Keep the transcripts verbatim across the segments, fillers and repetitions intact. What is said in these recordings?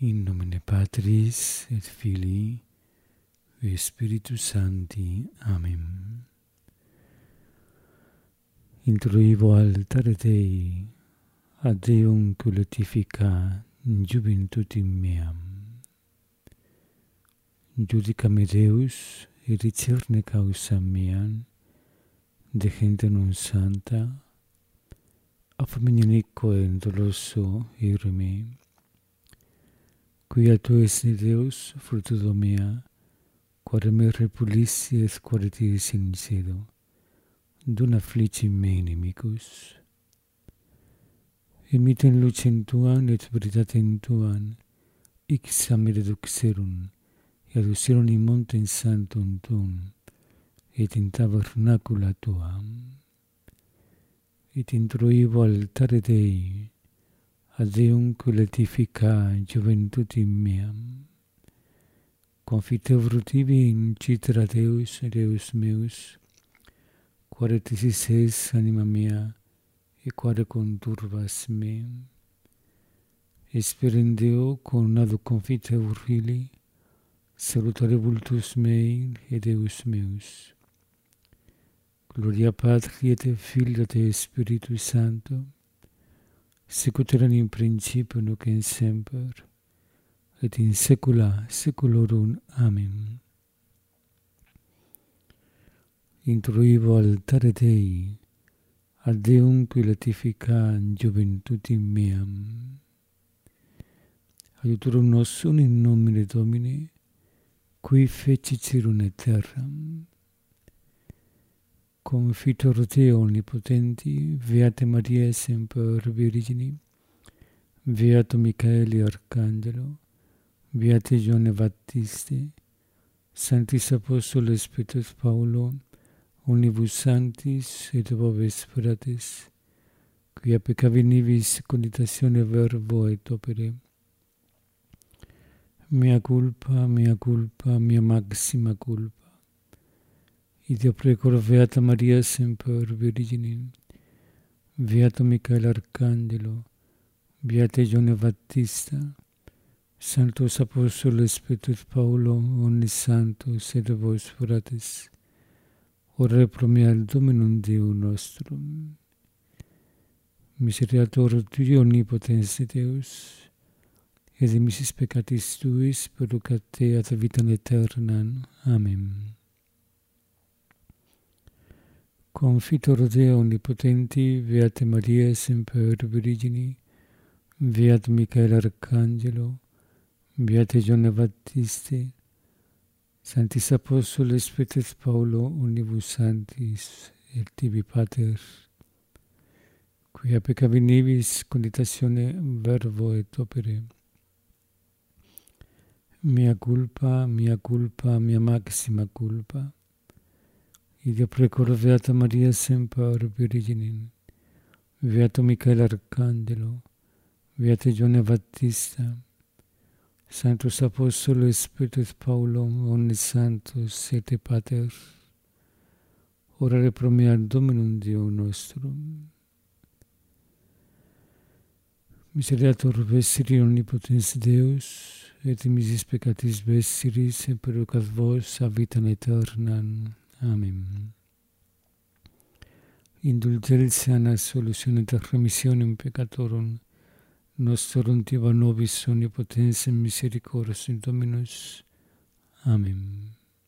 In nomine Patris et Filii et Spiritus Sancti. Amen. Introivo altare Dei ad Deum cultifica juventutem meam. Judica me Deus et discerne causa meam de gente non santa, affaminico et doloso ire me. Quia tu es Deus, fruto mea, quare me repulissi et quare ti sincedo, dun afflici me inimicus. Imiten lucem tuam et veritatem tuam, ixam reduxerum, et aducerum in montem sanctum tuum, et in tabernacula tuam. Et introivo altare Dei, ad Deum cultifica juventutem meam. Confitevor tibi in citra Deus, Deus meus, quare tisis es anima mea, e quare conturbas me. Esperen Deo conado confitevor fili, salutare vultus mei et Deus meus. Gloria Patri et Filio et Spiritus Sancto, sicut erat in principio nunc et semper, et in saecula saeculorum. Amen. Introivo altare Dei, ad Deum cultifica juventutem meam. Aiutorum nostrum in nomine Domini, qui fecit caelum et terram. Confitor Deo omnipotenti, Beate Maria semper Virgini, Beato Michaeli Arcangelo, Beate Ioanne Baptiste, Sanctis Apostoles Petrus Paulo, omnibus sanctis et vobis fratres, quia peccavi nibis conditatione verbo et opere. Mea culpa, mea culpa, mea maxima culpa. Ideo precor Beata Maria semper Virgini, Beato Michael Arcangelo, Beate Ioanne Baptista, Sanctos Apostoles Petrus Paulo, omnis sanctos et vos fratres, ora pro me al Dominum Deum nostrum. Misericordiator Tui omnipotens Deus, et dimissis peccatis Tuis perducat te ad vitam aeternam. Amen. Confitor Deo omnipotenti, Beate Maria semper Virgini, Beato Michael Arcangelo, Beate Ioanne Baptiste, Sanctis Apostoles Petrus Paulo, omnibus sanctis et tibi Pater, quia peccavi nibis conditatione verbo et opere. Mea culpa, mea culpa, mea maxima culpa. Ideo precor Beata Maria semper Virgini, Beato Michael Arcangelo, Beate Ioanne Baptista, Sanctus Apostoles Petrus Paulo, omnis sanctos et Pater, orare pro me ad Dominum Deum nostrum. Misericordiator vestri omnipotens Deus, et dimissis peccatis vestris, et perducat vos ad vitam aeternam. Amen. Indulgentia sana solutione et remissionem peccatorum nostrum tiba nobis omnipotens misericordias in Dominus. Amen.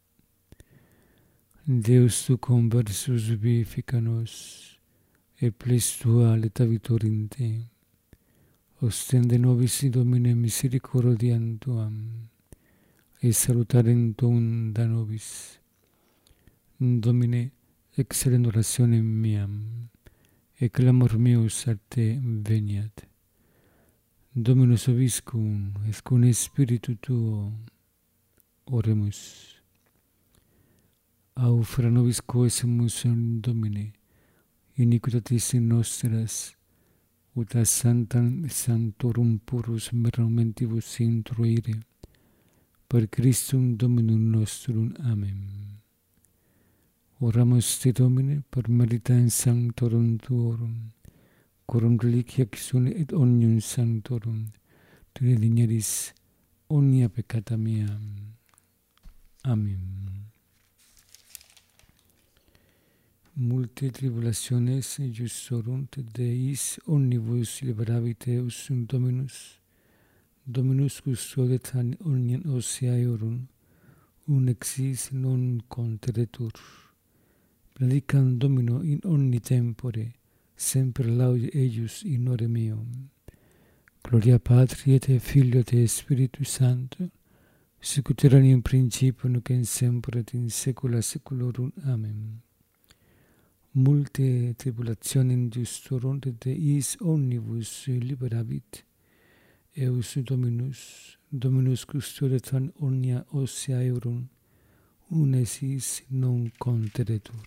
Deus tu conversus vivifica nos, et ples tua letavitur in te. Ostende nobis Domine misericordiam tuam, et salutarem tuum da nobis. Domine, excellent orationem meam, et clamor meus ad te veniat. Dominus vobiscum, et cum spiritu tuo, oremus. Au fra nobis coesemus in Domine, iniquitatis nostras, ut ad sanctam sanctorum purus momentibus introire, per Christum Dominum nostrum. Amen. Oramus te Domine per meritam sanctorum tuorum, corum reliquiae sunt et omnium sanctorum, tu ne digneris omnia peccata mea. Amén. Multe tribulationes justorunt Deis omnibus liberavit eus Dominus. Dominus custodiet omnium ocearum, un exis non conteretur. Benedicam Domino in omni tempore, semper laude eius in ore meum. Gloria Patri et Filio et Spiritus Sancto, sicut erat in principio nunc et semper et in saecula saeculorum. Amen. Multe tribulationem justorunt Deis omnibus liberavit eus Dominus. Dominus custodiet omnia ocearum, un exis non conteretur.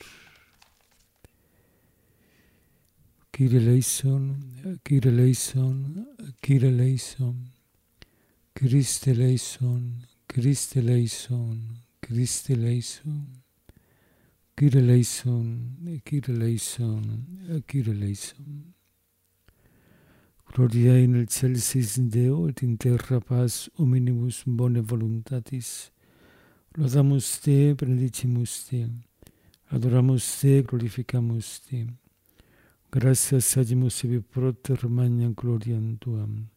Kyrie eleison, Kyrie eleison, Kyrie eleison, Christe eleison, Christe eleison, Christe eleison, Kyrie eleison, Kyrie eleison, Kyrie eleison. Gloria in excelsis Deo et in terra paz hominibus bone voluntatis. Laudamus te, benedicimus te, adoramus te, glorificamus te. Gratias agimus ebi proter magnam gloriam tuam.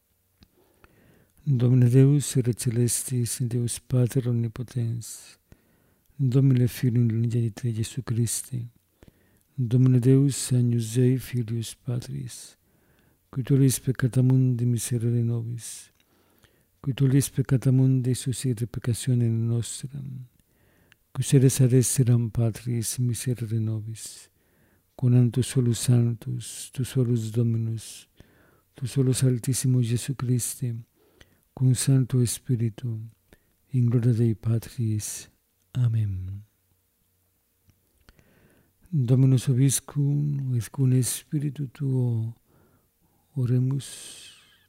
Domine Deus, Ere celestis, Deus Pater omnipotens, Domine Filium unigenitus Iesu Christi, Domine Deus, Agnus Dei, Filius Patris, qui tollis peccata mundi miserere nobis, qui tollis peccata mundi suscite peccationem nostram, qui sedes ad esseram Patris miserere nobis, conam tu solus sanctus, tu solus Dominus, tu solus Altissimus Iesu Christi, cum Sancto Spiritu, in gloria Dei Patris. Amen. Dominus vobiscum, et cum Spiritu tuo, oremus.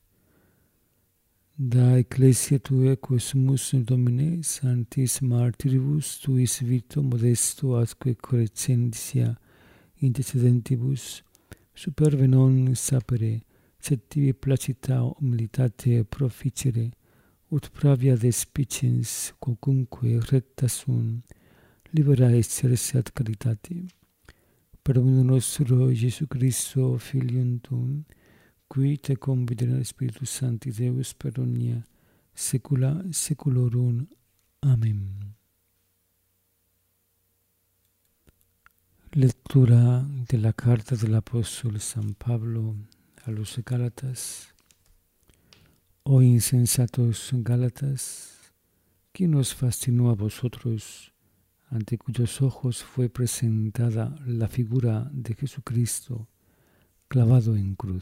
Da ecclesia tua quae sumus Domine, sanctis martyribus tuis vito modesto atque correscentia intercedentibus, superve non sapere, sed tibi placita humilitate proficere, ut pravia despicens quocunque recta sunt, libera exerce ad caritate. Per Domino nostro Iesu Christo, Filium tuum, qui te convidere Spiritus Sancti Deus per omnia saecula saeculorum. Amen. Lectura de la carta del apóstol San Pablo a los Gálatas. Oh insensatos Gálatas, ¿quién os fascinó a vosotros, ante cuyos ojos fue presentada la figura de Jesucristo clavado en cruz?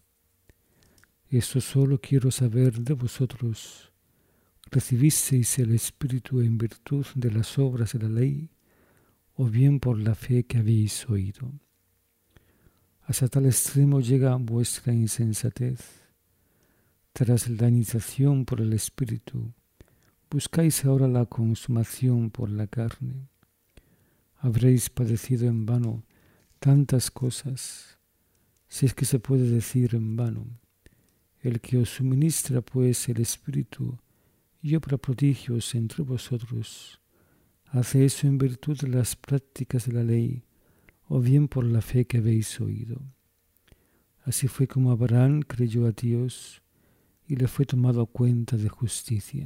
Esto solo quiero saber de vosotros. ¿Recibisteis el Espíritu en virtud de las obras de la ley, o bien por la fe que habéis oído? Hasta tal extremo llega vuestra insensatez. Tras la iniciación por el Espíritu, buscáis ahora la consumación por la carne. Habréis padecido en vano tantas cosas, si es que se puede decir en vano. El que os suministra pues el Espíritu y obra prodigios entre vosotros, hace eso en virtud de las prácticas de la ley, o bien por la fe que habéis oído. Así fue como Abraham creyó a Dios y le fue tomado cuenta de justicia.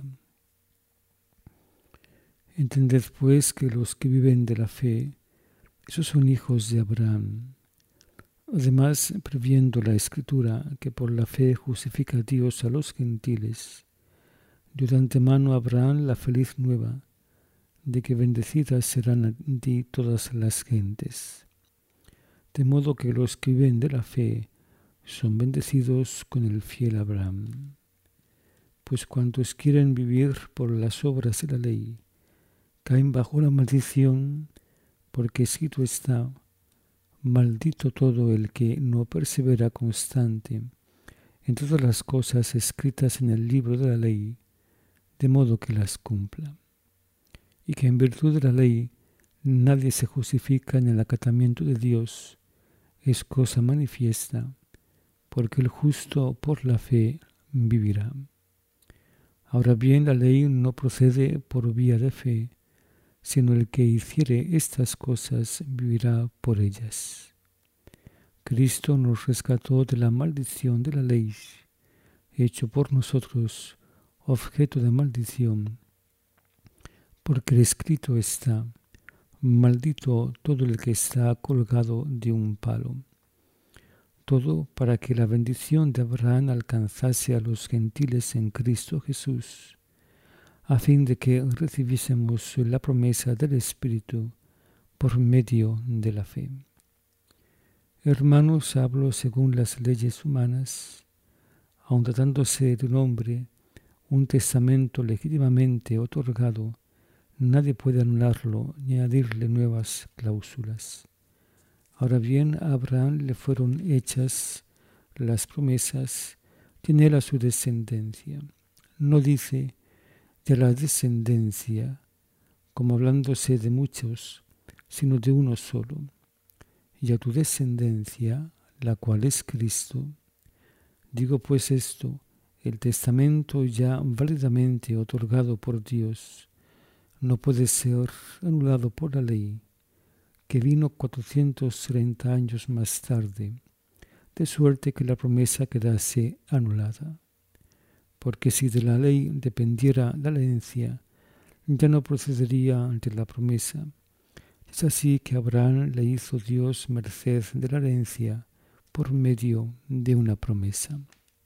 Entended pues que los que viven de la fe, esos son hijos de Abraham. Además, previendo la Escritura que por la fe justifica a Dios a los gentiles, dio de antemano a Abraham la feliz nueva de que bendecidas serán en ti todas las gentes. De modo que los que viven de la fe son bendecidos con el fiel Abraham. Pues cuantos quieren vivir por las obras de la ley, caen bajo la maldición, porque escrito está: maldito todo el que no persevera constante en todas las cosas escritas en el libro de la ley, de modo que las cumpla. Y que en virtud de la ley nadie se justifica en el acatamiento de Dios, es cosa manifiesta, porque el justo por la fe vivirá. Ahora bien, la ley no procede por vía de fe, sino el que hiciere estas cosas vivirá por ellas. Cristo nos rescató de la maldición de la ley, hecho por nosotros objeto de maldición, porque escrito está: maldito todo el que está colgado de un palo. Todo para que la bendición de Abraham alcanzase a los gentiles en Cristo Jesús, a fin de que recibiésemos la promesa del Espíritu por medio de la fe. Hermanos, hablo según las leyes humanas, aun tratándose de un hombre, un testamento legítimamente otorgado, nadie puede anularlo ni añadirle nuevas cláusulas. Ahora bien, a Abraham le fueron hechas las promesas, tiene él a su descendencia. No dice de la descendencia, como hablándose de muchos, sino de uno solo. Y a tu descendencia, la cual es Cristo. Digo pues esto: el testamento ya válidamente otorgado por Dios no puede ser anulado por la ley, que vino cuatrocientos treinta años más tarde, de suerte que la promesa quedase anulada. Porque si de la ley dependiera la herencia, ya no procedería de la promesa. Es así que a Abraham le hizo Dios merced de la herencia por medio de una promesa.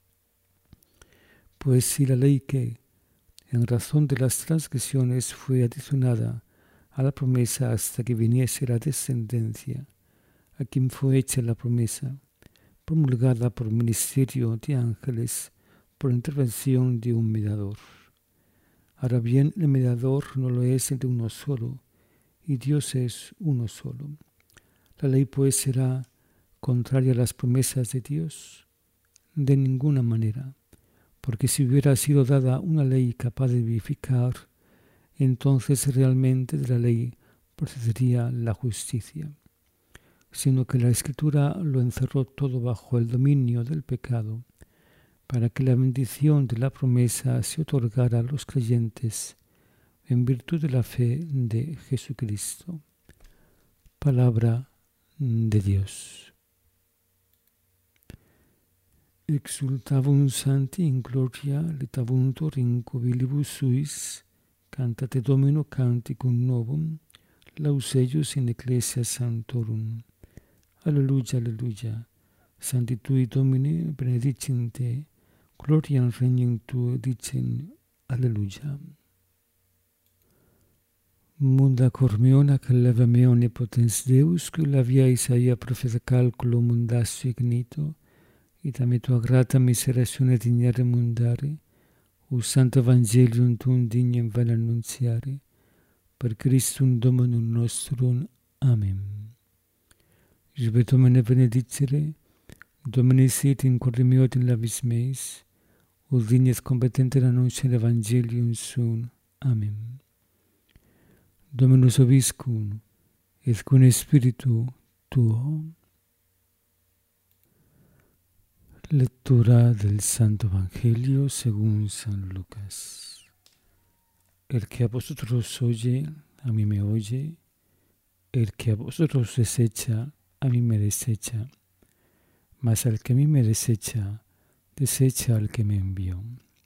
Pues si la ley que, en razón de las transgresiones, fue adicionada a la promesa hasta que viniese la descendencia, a quien fue hecha la promesa, promulgada por ministerio de ángeles, por intervención de un mediador. Ahora bien, el mediador no lo es de uno solo, y Dios es uno solo. ¿La ley pues será contraria a las promesas de Dios? De ninguna manera, porque si hubiera sido dada una ley capaz de vivificar, entonces realmente de la ley procedería la justicia, sino que la Escritura lo encerró todo bajo el dominio del pecado, para que la bendición de la promesa se otorgara a los creyentes en virtud de la fe de Jesucristo. Palabra de Dios. Exultabunt sancti in gloria letabuntur in cobilibus suis, cantate Domino canticum novum, laus eius in ecclesia sanctorum. Alleluia, alleluia. Sancti tui Domine benedicin te, gloriam regnum tuo dicen, alleluia. Munda cor meon ac leva meon potens Deus, que la via Isaia profeta calculo mundassio ignito, et ame tua grata miseratione dignare mundare, o santo evangelium tuum dignam vel annunziare, per Christum Dominum nostrum. Amen. Ibe Domine benedicere, Domine sit in corde meo et in labis meis, ut dignes competenter annunciare evangelium suum. Amen. Dominus vobiscum, et cum spiritu tuo. Lectura del Santo Evangelio según San Lucas. El que a vosotros oye, a mí me oye; el que a vosotros desecha, a mí me desecha; mas al que a mí me desecha, desecha al que me envió.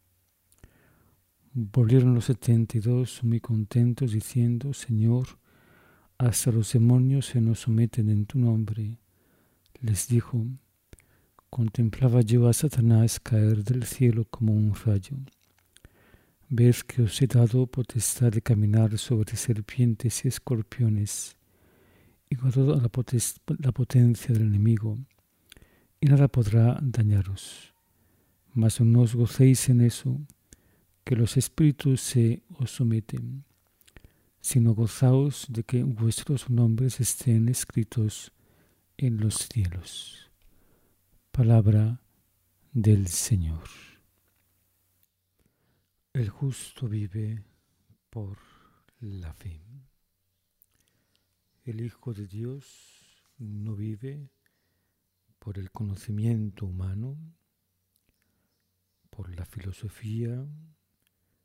Volvieron los setenta y dos muy contentos, diciendo: Señor, hasta los demonios se nos someten en tu nombre. Les dijo: contemplaba yo a Satanás caer del cielo como un rayo. Ved que os he dado potestad de caminar sobre serpientes y escorpiones, y con toda la, la potencia del enemigo, y nada podrá dañaros. Mas no os gocéis en eso, que los espíritus se os someten, sino gozaos de que vuestros nombres estén escritos en los cielos. Palabra del Señor. El justo vive por la fe. El Hijo de Dios no vive por el conocimiento humano, por la filosofía,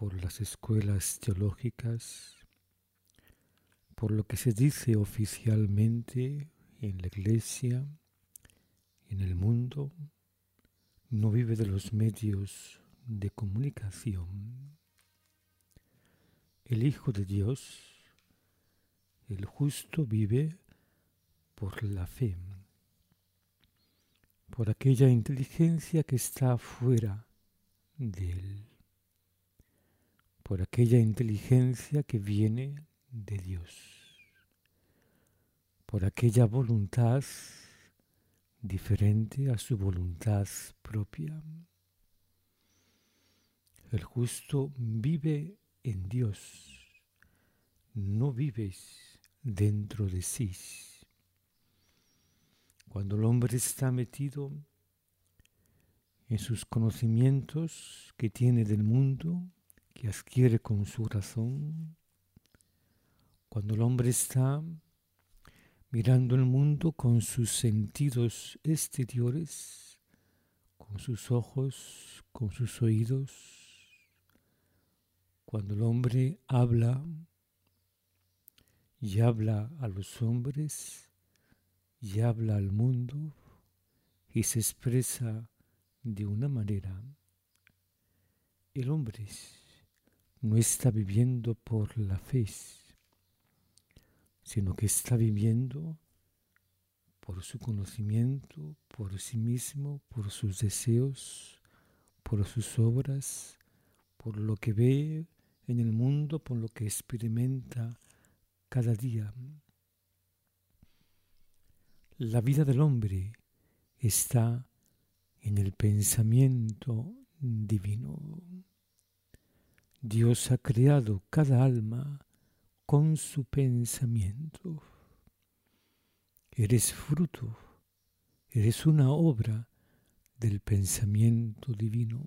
por las escuelas teológicas, por lo que se dice oficialmente en la Iglesia, en el mundo, no vive de los medios de comunicación. El Hijo de Dios, el justo, vive por la fe, por aquella inteligencia que está fuera de él, por aquella inteligencia que viene de Dios, por aquella voluntad diferente a su voluntad propia. El justo vive en Dios, no vives dentro de sí. Cuando el hombre está metido en sus conocimientos que tiene del mundo, que adquiere con su razón, cuando el hombre está mirando el mundo con sus sentidos exteriores, con sus ojos, con sus oídos, cuando el hombre habla y habla a los hombres y habla al mundo y se expresa de una manera, el hombre no está viviendo por la fe, sino que está viviendo por su conocimiento, por sí mismo, por sus deseos, por sus obras, por lo que ve en el mundo, por lo que experimenta cada día. La vida del hombre está en el pensamiento divino. Dios ha creado cada alma con su pensamiento. Eres fruto, eres una obra del pensamiento divino.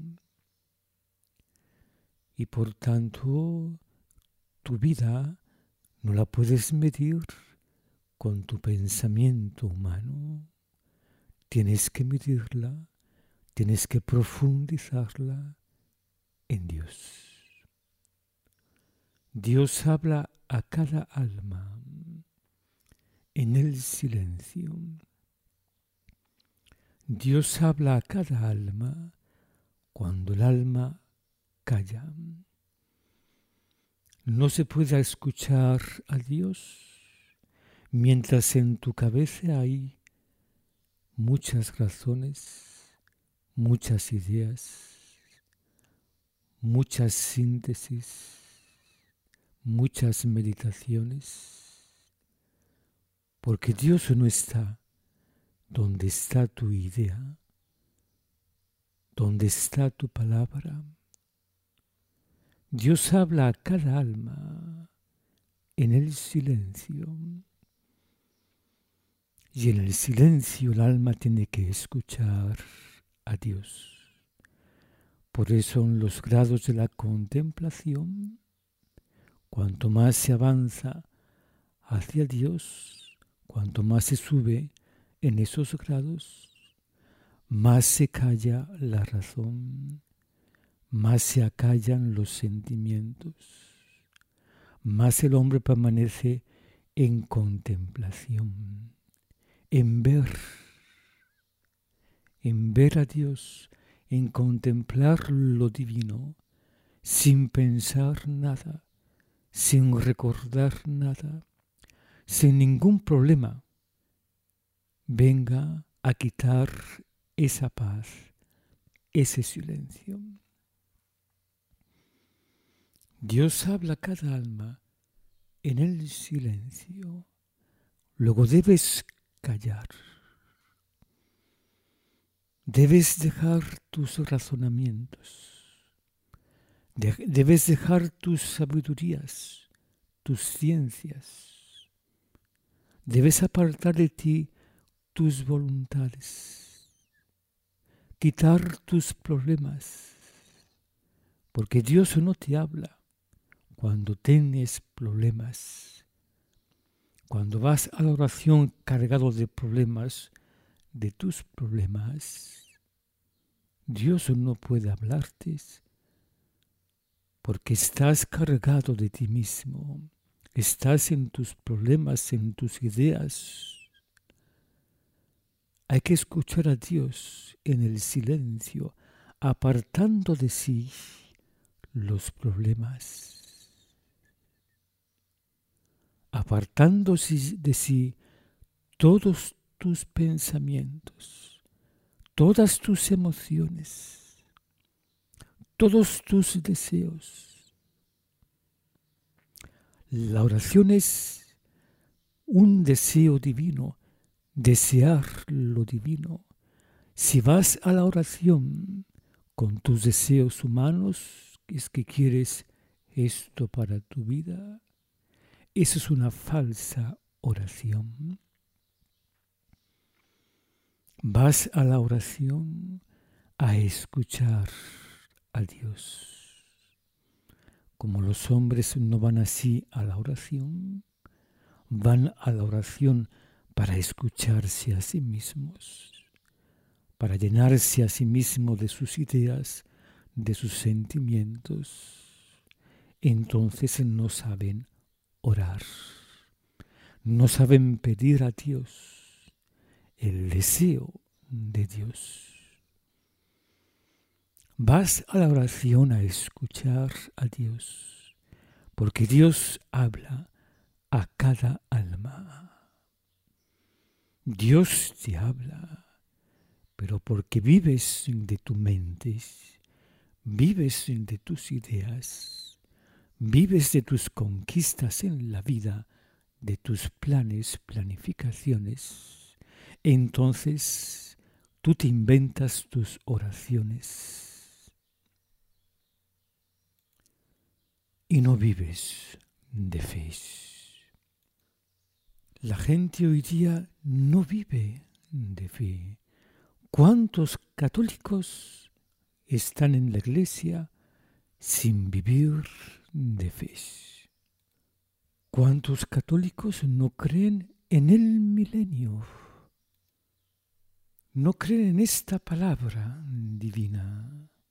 Y por tanto, tu vida no la puedes medir con tu pensamiento humano. Tienes que medirla, tienes que profundizarla en Dios. Dios habla a cada alma en el silencio. Dios habla a cada alma cuando el alma calla. No se puede escuchar a Dios mientras en tu cabeza hay muchas razones, muchas ideas, muchas síntesis, muchas meditaciones, porque Dios no está donde está tu idea, donde está tu palabra. Dios habla a cada alma en el silencio. Y en el silencio el alma tiene que escuchar a Dios. Por eso en los grados de la contemplación, cuanto más se avanza hacia Dios, cuanto más se sube en esos grados, más se calla la razón, más se acallan los sentimientos, más el hombre permanece en contemplación, en ver, en ver a Dios, en contemplar lo divino, sin pensar nada, sin recordar nada, sin ningún problema, venga a quitar esa paz, ese silencio. Dios habla a cada alma en el silencio. Luego debes callar. Debes dejar tus razonamientos. De- debes dejar tus sabidurías, tus ciencias. Debes apartar de ti tus voluntades. Quitar tus problemas. Porque Dios no te habla cuando tienes problemas. Cuando vas a la oración cargado de problemas, de tus problemas, Dios no puede hablarte porque estás cargado de ti mismo, estás en tus problemas, en tus ideas. Hay que escuchar a Dios en el silencio, apartando de sí los problemas, apartando de sí todos tus pensamientos, todas tus emociones, todos tus deseos. La oración es un deseo divino, desear lo divino. Si vas a la oración con tus deseos humanos, es que quieres esto para tu vida, eso es una falsa oración. Vas a la oración a escuchar a Dios. Como los hombres no van así a la oración, van a la oración para escucharse a sí mismos, para llenarse a sí mismos de sus ideas, de sus sentimientos. Entonces no saben orar, no saben pedir a Dios el deseo de Dios. Vas a la oración a escuchar a Dios, porque Dios habla a cada alma. Dios te habla, pero porque vives de tu mente, vives de tus ideas, vives de tus conquistas en la vida, de tus planes, planificaciones, entonces tú te inventas tus oraciones y no vives de fe. La gente hoy día no vive de fe. ¿Cuántos católicos están en la iglesia sin vivir de fe? ¿Cuántos católicos no creen en el milenio? No creen en esta palabra divina.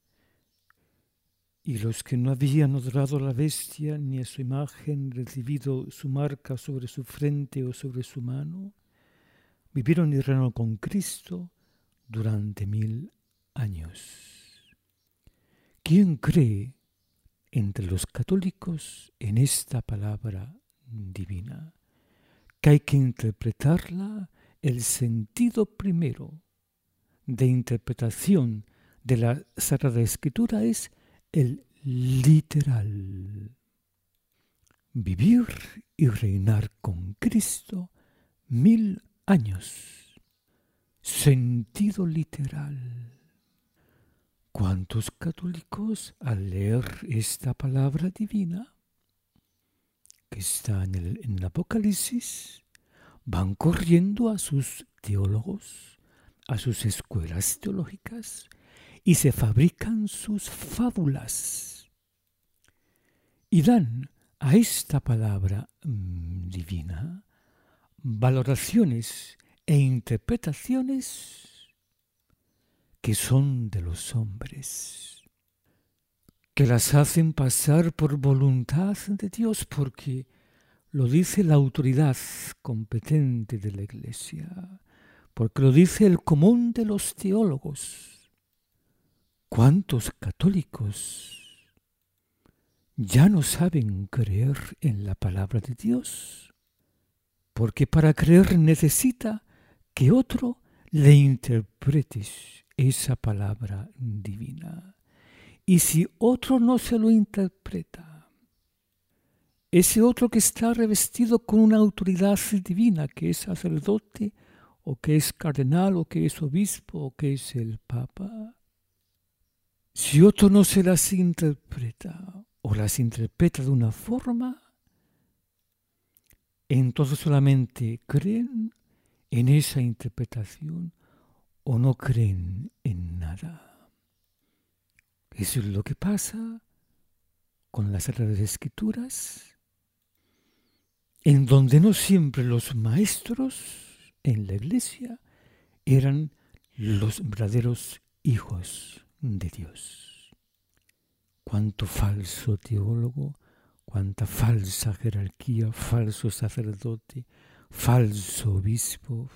Y los que no habían adorado a la bestia ni a su imagen, recibido su marca sobre su frente o sobre su mano, vivieron y reinaron con Cristo durante mil años. ¿Quién cree entre los católicos en esta palabra divina? Que hay que interpretarla, el sentido primero de interpretación de la Sagrada Escritura es el literal. Vivir y reinar con Cristo mil años. Sentido literal. ¿Cuántos católicos al leer esta palabra divina que está en el, en el Apocalipsis van corriendo a sus teólogos, a sus escuelas teológicas y se fabrican sus fábulas y dan a esta palabra mmm, divina valoraciones e interpretaciones que son de los hombres, que las hacen pasar por voluntad de Dios porque lo dice la autoridad competente de la Iglesia, porque lo dice el común de los teólogos. ¿Cuántos católicos ya no saben creer en la palabra de Dios? Porque para creer necesita que otro le interprete esa palabra divina. Y si otro no se lo interpreta, ese otro que está revestido con una autoridad divina, que es sacerdote, o que es cardenal, o que es obispo, o que es el papa, si otro no se las interpreta, o las interpreta de una forma, entonces solamente creen en esa interpretación o no creen en nada. Eso es lo que pasa con las Sagradas Escrituras, en donde no siempre los maestros en la iglesia eran los verdaderos hijos de Dios. Cuánto falso teólogo, cuánta falsa jerarquía, falso sacerdote, falso obispo.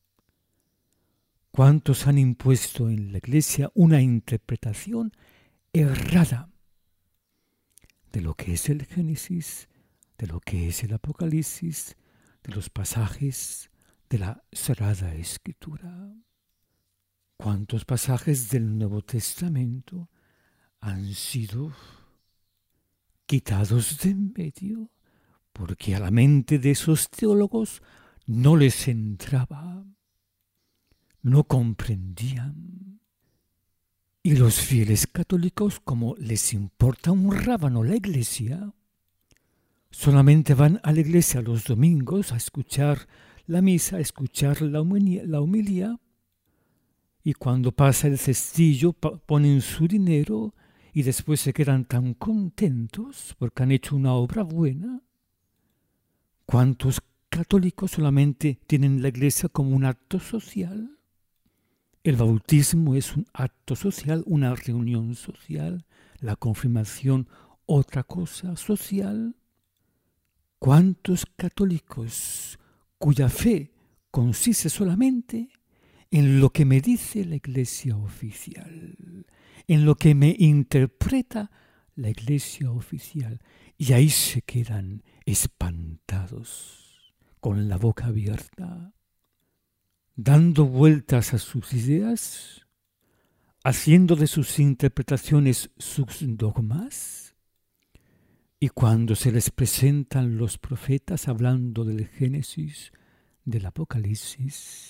Cuántos han impuesto en la Iglesia una interpretación errada de lo que es el Génesis, de lo que es el Apocalipsis, de los pasajes de la Sagrada Escritura. Cuántos pasajes del Nuevo Testamento han sido quitados de en medio porque a la mente de esos teólogos no les entraba, no comprendían. Y los fieles católicos, como les importa un rábano la Iglesia, solamente van a la iglesia los domingos a escuchar la misa, a escuchar la homilía, la homilía, y cuando pasa el cestillo ponen su dinero y después se quedan tan contentos porque han hecho una obra buena. ¿Cuántos católicos solamente tienen la iglesia como un acto social? El bautismo es un acto social, una reunión social, la confirmación otra cosa social. ¿Cuántos católicos cuya fe consiste solamente en lo que me dice la Iglesia oficial, en lo que me interpreta la Iglesia oficial, y ahí se quedan espantados, con la boca abierta, dando vueltas a sus ideas, haciendo de sus interpretaciones sus dogmas? Y cuando se les presentan los profetas hablando del Génesis, del Apocalipsis,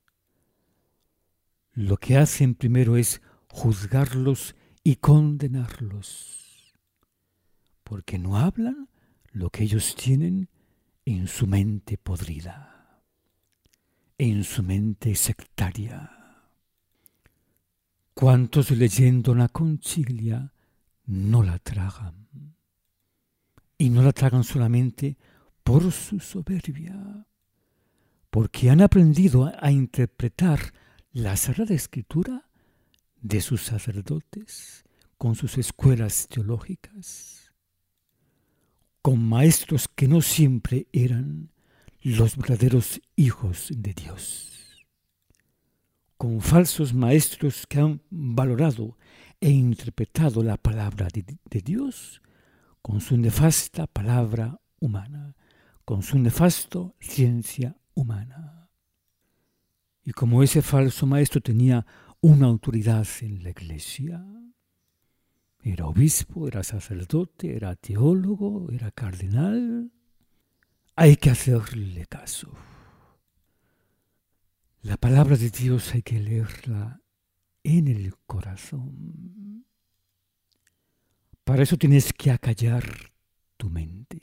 lo que hacen primero es juzgarlos y condenarlos, porque no hablan lo que ellos tienen en su mente podrida, en su mente sectaria. ¿Cuántos leyendo la Concilia no la tragan? Y no la tragan solamente por su soberbia, porque han aprendido a, a interpretar la Sagrada Escritura de sus sacerdotes, con sus escuelas teológicas, con maestros que no siempre eran los verdaderos hijos de Dios, con falsos maestros que han valorado e interpretado la palabra de, de Dios con su nefasta palabra humana, con su nefasto ciencia humana. Y como ese falso maestro tenía una autoridad en la iglesia, era obispo, era sacerdote, era teólogo, era cardenal, hay que hacerle caso. La palabra de Dios hay que leerla en el corazón. Para eso tienes que acallar tu mente.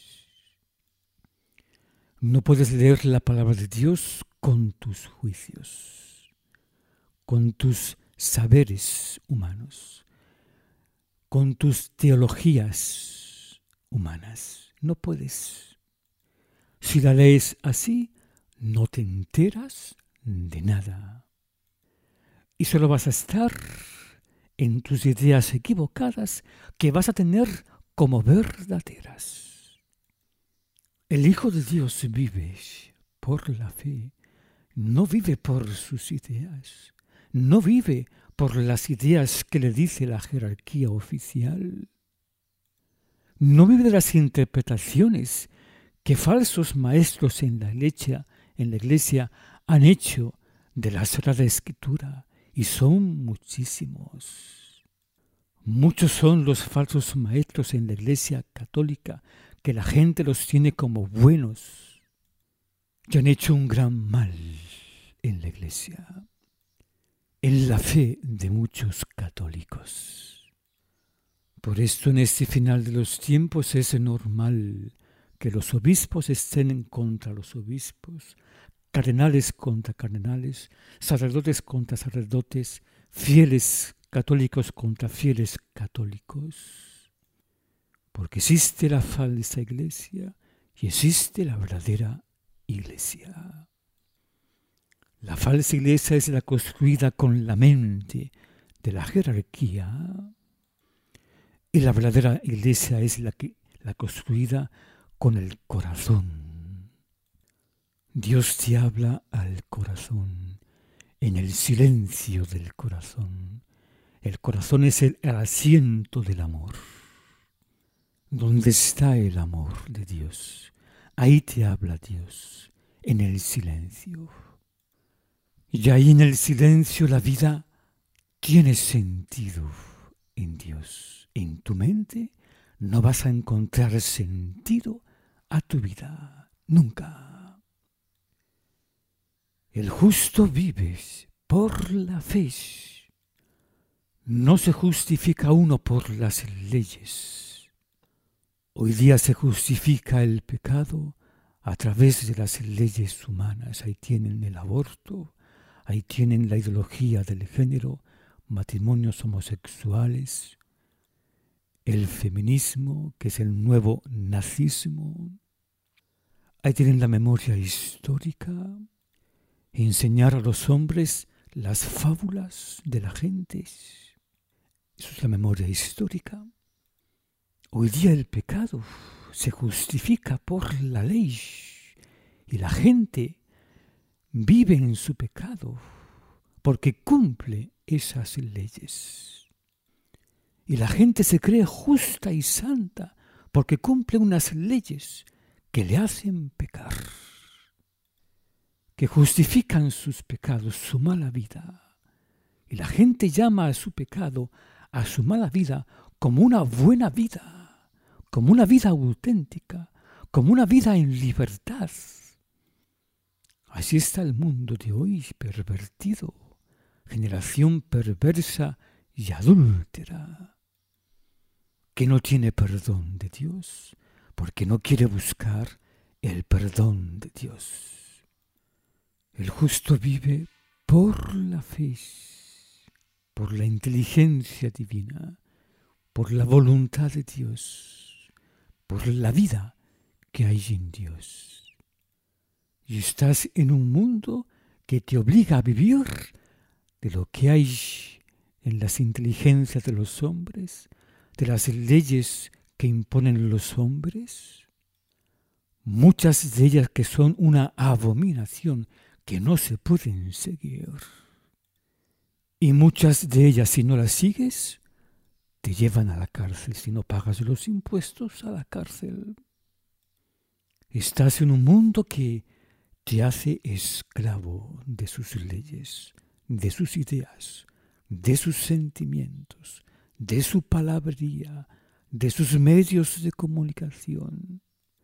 No puedes leer la palabra de Dios con tus juicios, con tus saberes humanos, con tus teologías humanas. No puedes. Si la lees así, no te enteras de nada. Y solo vas a estar en tus ideas equivocadas que vas a tener como verdaderas. El Hijo de Dios vive por la fe, no vive por sus ideas, no vive por las ideas que le dice la jerarquía oficial, no vive de las interpretaciones que falsos maestros en la iglesia, en la iglesia han hecho de la Sagrada Escritura. Y son muchísimos. Muchos son los falsos maestros en la Iglesia católica que la gente los tiene como buenos y han hecho un gran mal en la Iglesia, en la fe de muchos católicos. Por esto en este final de los tiempos es normal que los obispos estén contra los obispos, cardenales contra cardenales, sacerdotes contra sacerdotes, fieles católicos contra fieles católicos. Porque existe la falsa iglesia y existe la verdadera iglesia. La falsa iglesia es la construida con la mente de la jerarquía Y la verdadera iglesia es la, que, la construida con el corazón. Dios te habla al corazón, en el silencio del corazón. El corazón es el, el asiento del amor. ¿Dónde está el amor de Dios? Ahí te habla Dios, en el silencio. Y ahí en el silencio la vida tiene sentido en Dios. En tu mente no vas a encontrar sentido a tu vida, nunca. El justo vive por la fe. No se justifica uno por las leyes. Hoy día se justifica el pecado a través de las leyes humanas. Ahí tienen el aborto, ahí tienen la ideología del género, matrimonios homosexuales, el feminismo, que es el nuevo nazismo. Ahí tienen la memoria histórica, enseñar a los hombres las fábulas de la gente. Eso es la memoria histórica. Hoy día el pecado se justifica por la ley y la gente vive en su pecado porque cumple esas leyes. Y la gente se cree justa y santa porque cumple unas leyes que le hacen pecar, que justifican sus pecados, su mala vida. Y la gente llama a su pecado, a su mala vida, como una buena vida, como una vida auténtica, como una vida en libertad. Así está el mundo de hoy, pervertido, generación perversa y adúltera, que no tiene perdón de Dios, porque no quiere buscar el perdón de Dios. El justo vive por la fe, por la inteligencia divina, por la voluntad de Dios, por la vida que hay en Dios. Y estás en un mundo que te obliga a vivir de lo que hay en las inteligencias de los hombres, de las leyes que imponen los hombres, muchas de ellas que son una abominación que no se pueden seguir. Y muchas de ellas, si no las sigues, te llevan a la cárcel. Si no pagas los impuestos, a la cárcel. Estás en un mundo que te hace esclavo de sus leyes, de sus ideas, de sus sentimientos, de su palabrería, de sus medios de comunicación.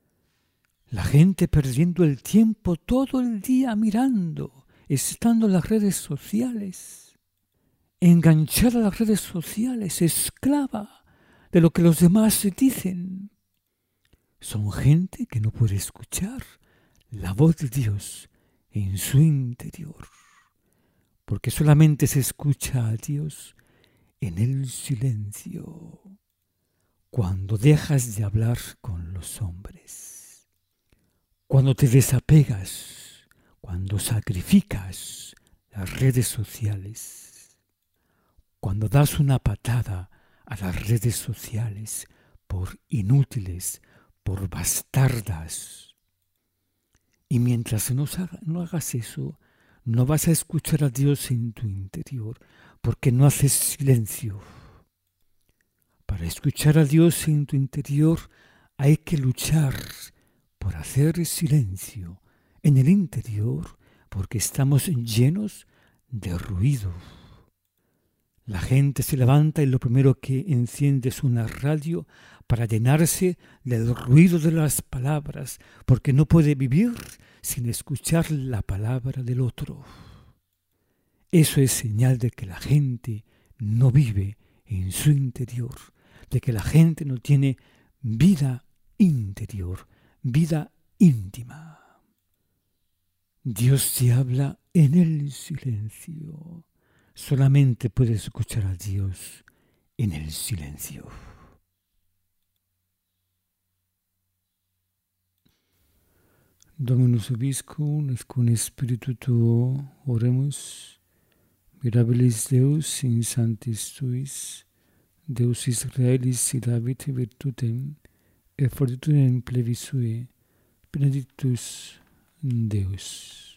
La gente perdiendo el tiempo todo el día mirando, estando en las redes sociales, enganchada a las redes sociales, esclava de lo que los demás dicen. Son gente que no puede escuchar la voz de Dios en su interior, porque solamente se escucha a Dios en el silencio, cuando dejas de hablar con los hombres, cuando te desapegas, cuando sacrificas las redes sociales, cuando das una patada a las redes sociales por inútiles, por bastardas. Y mientras no, no hagas eso, no vas a escuchar a Dios en tu interior, porque no haces silencio. Para escuchar a Dios en tu interior hay que luchar por hacer silencio en el interior, porque estamos llenos de ruido. La gente se levanta y lo primero que enciende es una radio para llenarse del ruido de las palabras, porque no puede vivir sin escuchar la palabra del otro. Eso es señal de que la gente no vive en su interior, de que la gente no tiene vida interior, vida íntima. Dios te habla en el silencio. Solamente puedes escuchar a Dios en el silencio. Dominus vobiscum, et cum spiritu tuo, oremus. Mirabilis Deus in sanctis tuis, Deus Israelis David virtutem, et fortitunem plevi sui, benedictus Deus.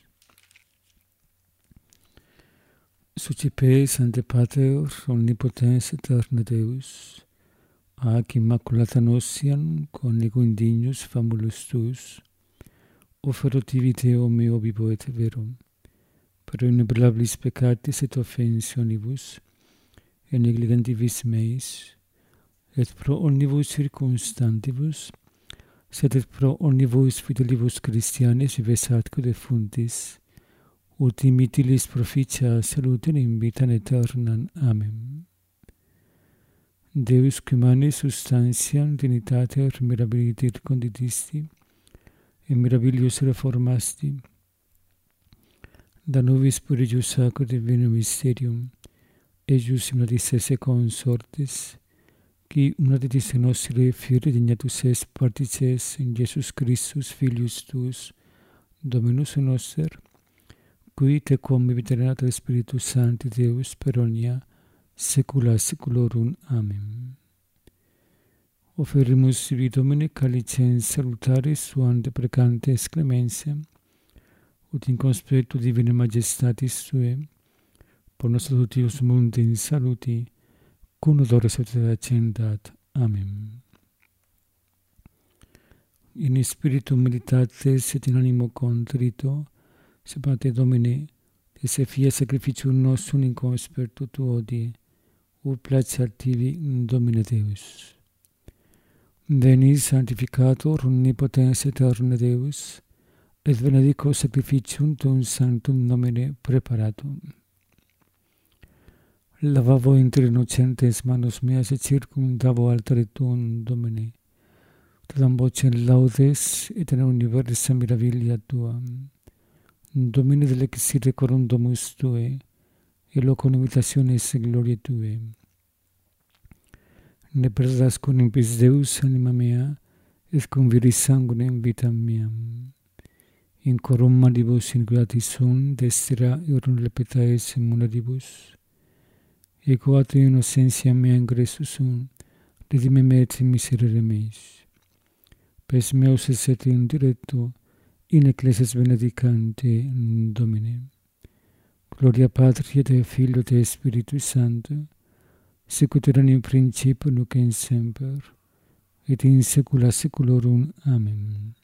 Sucipe, Sancte Pater, omnipotens aeterna Deus, ac immaculata nossiam, conigo indignus famulus tuus, oferotivi Deo meo vivo et verum, per innumerabilis peccatis et offensionibus, et negligentibus meis, et pro omnibus circumstantibus, sed et pro omnibus fidelibus Christianis vives atque defuntis, ut imitilis proficia salutem in vitam aeternam. Amen. Deus humani substantiam dignitater mirabiliter conditisti, et mirabilius reformasti, da nobis purigius sacro divino mysterium, ejus imnatis esse consortes, qui imnatis nostri fere dignatus est partices in Jesus Christus Filius tuus, Dominus noster, qui te quam vitarenator Spiritus Sancti Deus per omnia saecula saeculorum. Amen. Offerimus sibi Domine calicens salutaris suam deprecantes clemensiam, ut in conspectu divina majestatis Tuae, por nostros utius mundi in saluti, cum odore salutate accendat. Amen. In spiritu militates et in animo contrito, sebate Domine, de se fia sacrificium nostrum in conspectu Tuo odie, ut placer tibi Domine Deus. Veni sanctificator omnipotens aeterne Deus, et benedico sacrificium Tuum sanctum nomine preparatum. Lavavo inter innocentes manos meas et circumdavo altare Tuum, Domine, tadam vocem laudes et in universa mirabilia Tua. Domine delexire corum domus Tuae, et locum imitationes gloriae Tuae. Ne perdas con impis Deus anima mea, et cum viris sanguinem vitam meam. In corum manibus inculatis sum, destra eorum lepetaes munadibus, et coato innocentia mea ingressus sum, redime me et miserere meis. Pes meus esset in directo, in ecclesias benedicante Domine. Gloria Patri et Filio et Spiritus Sancto, sicut erat in principio nunc et semper, et in saecula saeculorum. Amen.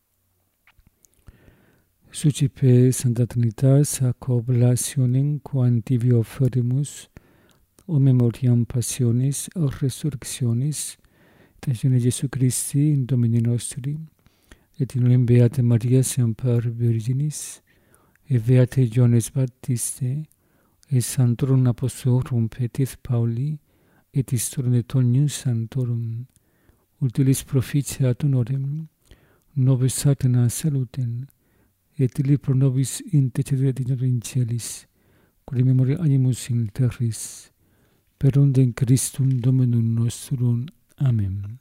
Sucipe Sancta Trinitas ac oblationem quam tibi offerimus, o memoriam passionis, o resurrectionis, et ascensione Jesu Christi in Domini nostri, et in nomine Beate Maria Semper Virginis, et Beate Ioannes Baptiste, et Sanctorum Apostolorum Petris Pauli, et Historiam de Tonium Sanctorum, utilis proficiat honorem, nobis Satana salutem, et illi pro nobis intercederet in celis, cui memoria animus in terris, per undem Christum Dominum nostrum. Amen.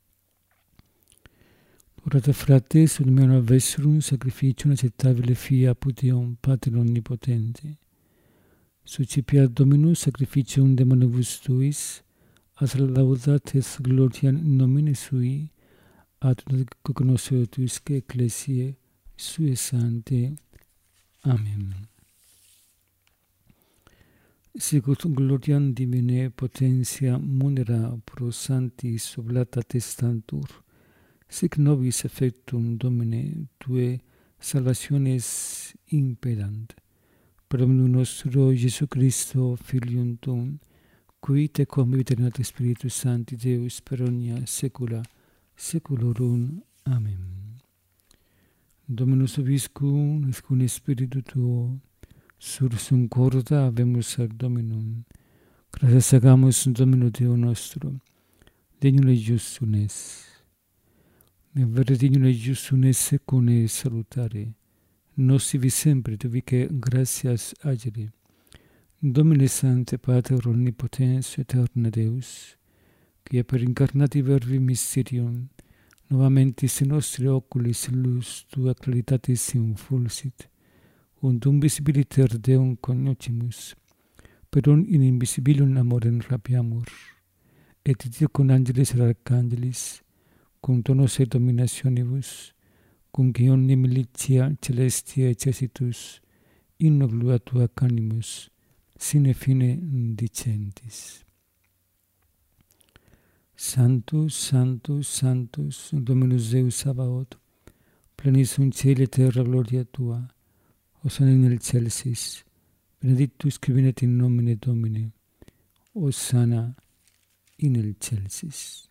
Orate frates, ut meum vesserum sacrificium acceptabile fiat Deum Pater omnipotente. Sucipiat Dominus sacrificium de manibus Tuis, ad laudatis gloria in nomine Sui, ad cognoscere Tuisque ecclesiae Sue Sanctae. Amen. Sicut gloriam divinae potentia munera pro sanctis oblata testantur, sic nobis effectum Domine Tuae salvationes impedant, per omnium nostro Jesu Christo Filium Tuum, qui te quam vitarenator Spiritus Sancti Deus per omnia saecula saeculorum. Amen. Dominus vobiscum, et cum Spiritu Tuo, sursum corda habemus ad Dominum. Gratias agamus Domino Deo nostro, degnum et justum es. Ne vere dignum et justum es secune salutare, nos sivi sempre tuvique gratias agere. Domine Sancte Pater omnipotens aeterna Deus, quia per incarnati verbi mysterium, novamentis in nostri oculis lux Tua claritatis infulsit, und invisibiliter Deum cognoscimus, per un in invisibilum amorem rapiamur. et con angelis et arcangelis, cum tonos et dominationibus, cum omni militia celestia exercitus, in gloria tua canimus, sine fine dicentis. Sanctus, Sanctus, Sanctus, Dominus Deus Sabaoth, plenis sunt caeli et terra gloria tua, hosanna in excelsis, benedictus qui venet in nomine Domini, hosanna in excelsis.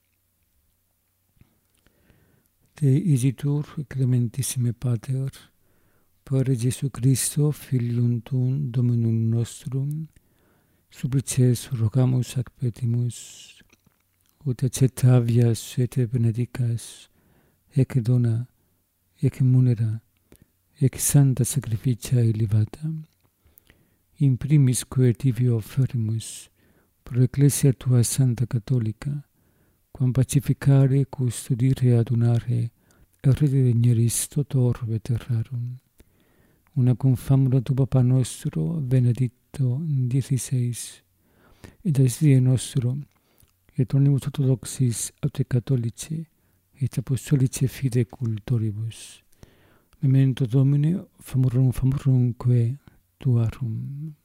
Te isitur, clementissime Pater, per Iesu Christo, Filium tuum, Dominum nostrum, supplices rogamus ac petimus, ut accettavias et benedicas, ec dona, ec munera, ec santa sacrificia elevata, in primis quae tibi offerimus, pro Ecclesia tua Santa Catholica, quam pacificare, custodire, adunare, et redegneris tot orbe terrarum. Una cum famula tu Papa nostro, Benedicto diciseis, et Ecclesia nostro, et omnibus orthodoxis aute catholici, et apostolici fide cultoribus. Memento Domini, famorum famorumque tuarum.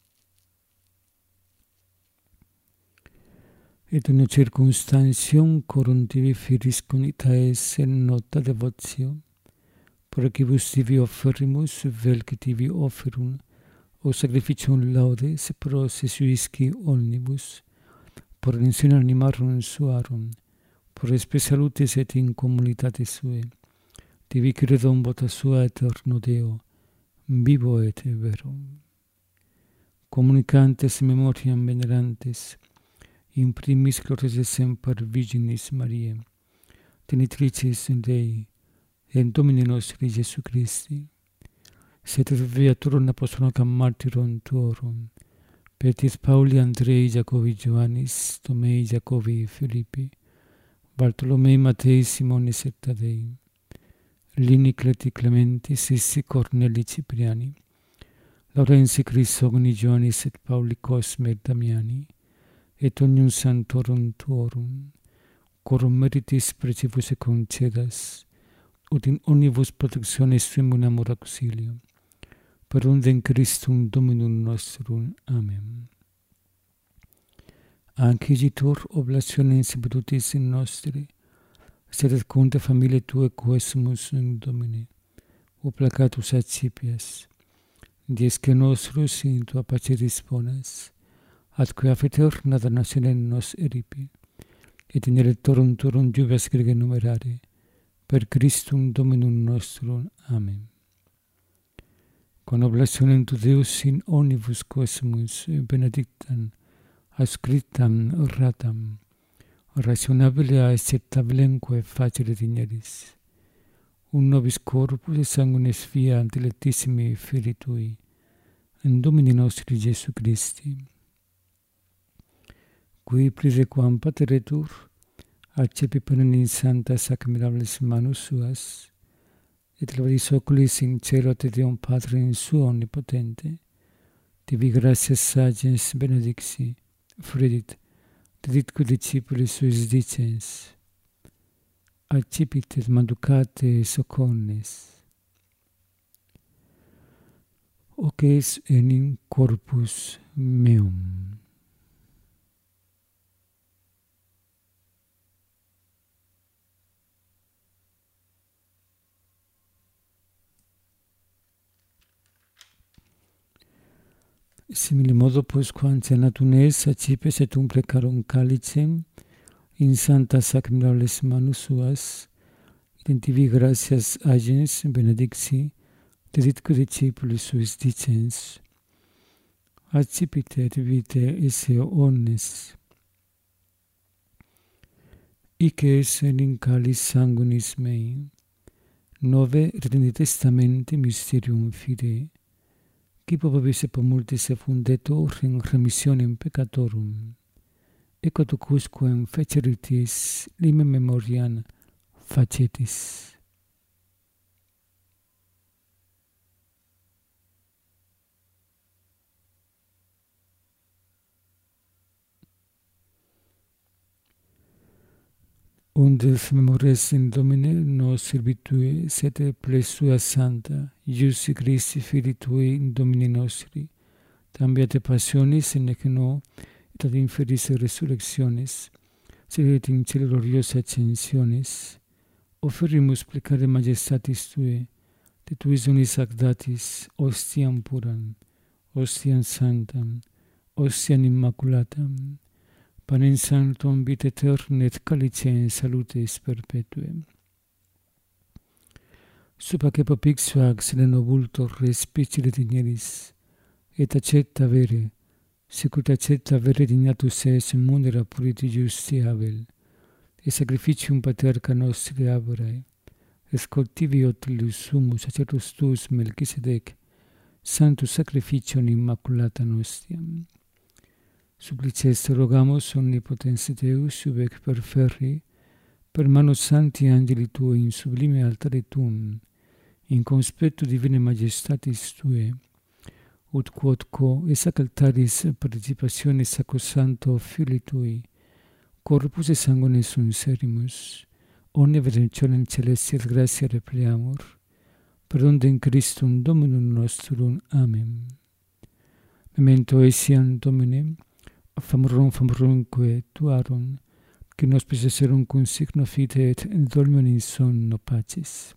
Et in circumstantium corum tibi firis conitaes in nota devotio, por quibus tibi offerimus, vel que tibi offerum, o sacrificium laudes pro sesuisci omnibus, por rensione animarum suarum, por espe salutis et in communitate sue, tibi credum vota sua eterno Deo, vivo et vero. Communicantes memoriam venerantes, in primis gloriae semper Virginis Mariae, tenitricis Dei, et Domini nostri Iesu Christi, sed viaturum apostolum martyrum tuorum, Petis Pauli, Andrei, Jacobi, Ioannis, Tomei, Jacobi, Filippi, Bartolomei, Matei, Simonis et Tadei, Lini, Cleti, Clementi, Sissi, Corneli, Cipriani, Laurensi, Crisogni, Ioannis et Pauli, Cosme et Damiani, et omnium santorum tuorum, corum meritis precibus et concedas, ut in omnibus protectionis summum amor auxilio, per undem Christum Dominum nostrum. Amen. Anciditur oblationem salutis in nostri, sed et conte familiae Tuae quesumus in Domine, o placatus accipias, diesque nostrus in Tua pace disponas, atque affet eterna damnationem nos eripi, et in electorum Tuorum jubilas grege numerare, per Christum Dominum nostrum. Amen. Con oblationem tu Deus in omnibus quesumus benedictam, ascriptam ratam, rationabile acceptablenque facile digneris, un nobis corpus et sanguinis via dilectissimi Filii Tui, in Domini nostri Iesu Christi, qui pririquam pateretur, accepi panem in sanctas ac mirabilis manus suas, et levaris oculis in cielo te Deum Patre in suo omnipotente, tibi gratias sagens benedixi, fredit, deditque discipulis suis dicens, accipit et manducate soconnes, hoc es enim corpus meum. Simile modo, postquam cenatum es, accipes et umple carum calicem, in sanctas ac mirabilis manus suas, et in tibi gratias agens benedicti, deditque discipulis suis dicens, accipite et vite esse omnes. Hic es in calis sanguinis mei, nove retendi testamenti mysterium fidei, qui popabis et multis effundetur in remissionem peccatorum, ecco tucusquem feceritis lime memoriam facetis. Unde memores in Domine nos servitue, sete plesua santa, Iusi Christi Filii Tui in Domini nostri, tambiate passionis in ecno, et ad inferis resurrectionis, sed in cielo gloriosa ascensionis, offerimus plecare majestatis Tue, de Tuis unis ac datis, ostiam puram, ostiam santam, ostiam immaculatam, panem sanctum vitae aeternam et calicem salutis perpetuem. Supaque popixuac sereno vultor respicere digneris, et accetta vere, sicut accetta vere dignatus es munera puriti justi Abel, et sacrificium paterca nostri Abrae, escoltivi otilius sumus sacerdos tuus Melchisedec, sanctus sacrificium immaculata nostiam. Supplices rogamus omnipotens Deus, ubec perferri, per manus sancti angeli Tui in sublime altare Tuum, in conspectu divine majestatis Tue, ut quodco es ac altaris participationis sacrosanto Filii Tui, corpus et sanguine sunserimus, omnia benedictionem celestia et gratia repleamur, per ondem Christum Dominum nostrum. Amen. Memento etiam Domine, famorum famorumque Tuarum, qui nos possesserum cum signo fide et dormium in sonno pacis.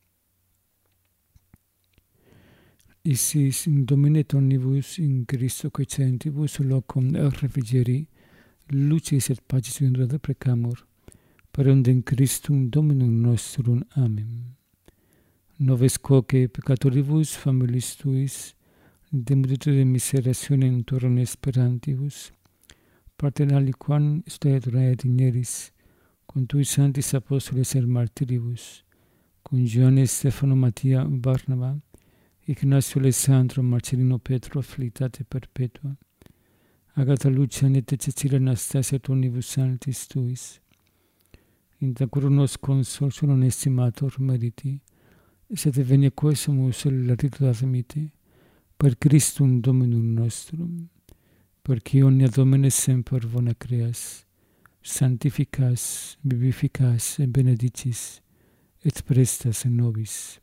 Isis in Domine omnibus in Christo coecentibus locum refrigeri, lucis et pacis in precamur, per ondem Christum Dominum nostrum. Amen. Noves quoque peccatoribus familis Tuis, de multitude miserationem torrem esperantibus, partem aliquam studiatura et igneris, cum Tui sanctis apostoles et martiribus, cum Ioannes, Stefano, Mattia, Barnaba, Ignacio, Alessandro, Marcellino, Petro, affilitate perpetua, Agata, Lucia, Nete, Cecilia, Anastasia, et omnibus sanctis Tuis, intra curu nos consortium non estimator meriti, sed venia quesumus latitud admite, per Christum Dominum nostrum, per qui omnia Domine semper bona creas, sanctificas, vivificas, et benedicis, et prestas in nobis.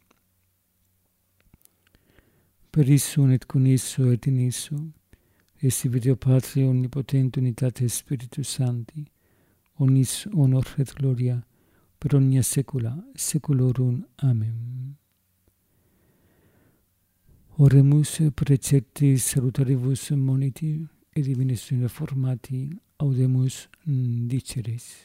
Per issum et con isso et in isso, esti Deo Patria omnipotente unitate Spiritus Sancti, omnis honor et gloria, per omnia saecula saeculorum. Amen. Oremus preceptis salutaribus moniti, et divinis reformati audemus diceris.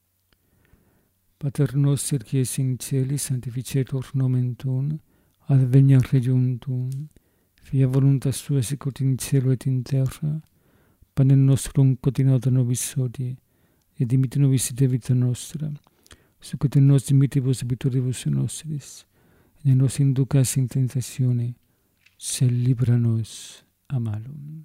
Pater noster qui es in caeli, sanctificetur nomen Tuum, adveniat regnum Tuum, fia voluntas Tua sicut in cielo et in terra, panem nostrum quotidianum da nobis hodie, et dimitte nobis debita nostra, sicut et nos dimittivus debitoribus nostris, et ne nos inducas in tentatione, sed libera nos a malum.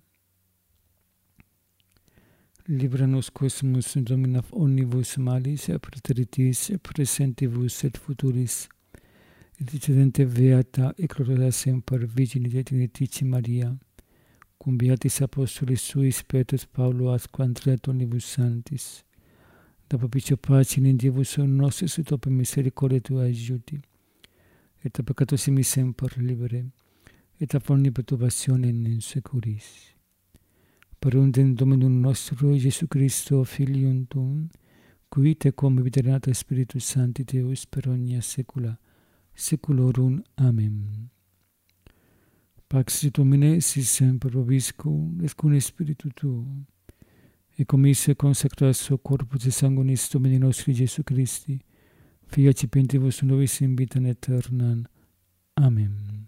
Libera nos quesumus Domine omnibus malis, et praeteritis, et presentibus et futuris, et decedente beata et gloriosa semper Virgine Dei Trinitatis Maria, cum beatis apostolis suis Petrus, Paulo, atque Andrea et omnibus sanctis, da propicio pacem in Dievus nostris ut opere misericordiae Tuae adjuti, et a peccatosis semper libere, et a omnia perturbationem in securis. Per ondem Dominum nostro Iesu Christo, Filium Tuum, qui tecum vitae Spiritus Sancti Deus per omnia saecula saeculorum. Amen. Pax Domine sit semper vobiscum, et cum spiritu tuo, et commisse consecras corpus et sanguinis Domini nostri Iesu Christi, Fii accipentibus nobis in vitam aeternam. Amen.